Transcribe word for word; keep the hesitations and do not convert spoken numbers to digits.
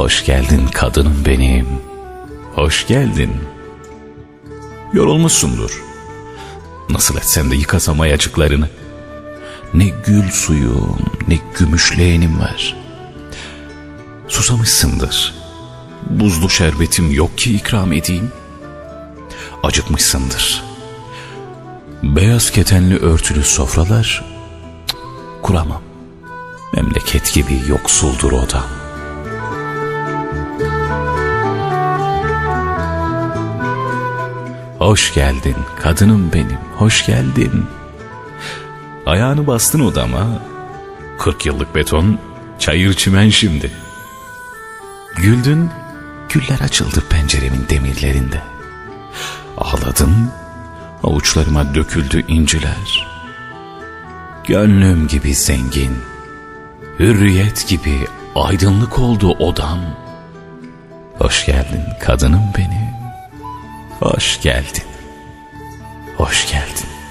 Hoş geldin kadınım benim, hoş geldin. Yorulmuşsundur. Nasıl etsem de yıkasam ayacıklarını. Ne gül suyum, ne gümüş leğenim var. Susamışsındır. Buzlu şerbetim yok ki ikram edeyim. Acıkmışsındır. Beyaz ketenli örtülü sofralar cık, kuramam. Memleket gibi yoksuldur odam. Hoş geldin kadınım benim, hoş geldin. Ayağını bastın odama, kırk yıllık beton, çayır çimen şimdi. Güldün, güller açıldı penceremin demirlerinde. Ağladın, avuçlarıma döküldü inciler. Gönlüm gibi zengin, hürriyet gibi aydınlık oldu odam. Hoş geldin kadınım benim, hoş geldin, hoş geldin.